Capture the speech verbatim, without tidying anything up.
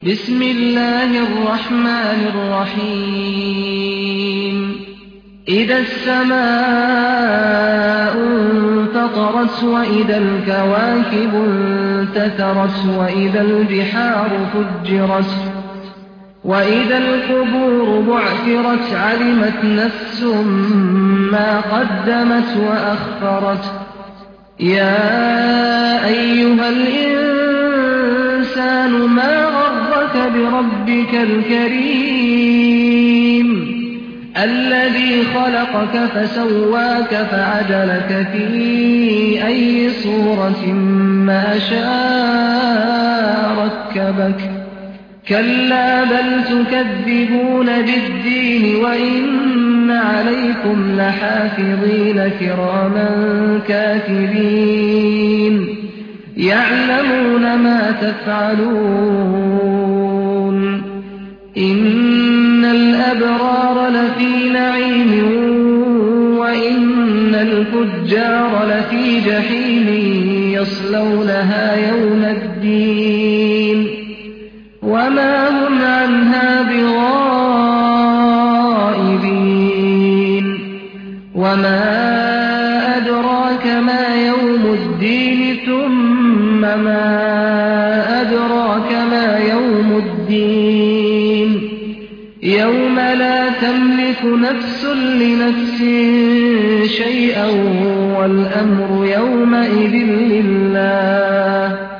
بسم الله الرحمن الرحيم إذا السماء انفطرت وإذا الكواكب انتثرت وإذا البحار فجرت وإذا القبور بعثرت علمت نفس ما قدمت وأخرت يا أيها الإنسان ما غرك بربك الكريم الذي خلقك فسواك فعدلك في أي صورة ما شاء ركبك كلا بل تكذبون بالدين وإن عليكم لحافظين كراما كاتبين يعلمون ما تفعلون إن الأبرار لفي نعيم وإن الفجار لفي جحيم يصلونها يوم الدين وما هم عنها بغائبين وما أدراك ما يوم الدين ثم ما أدراك ما يوم الدين يوم لا تملك نفس لنفس شيئا والأمر يومئذ لله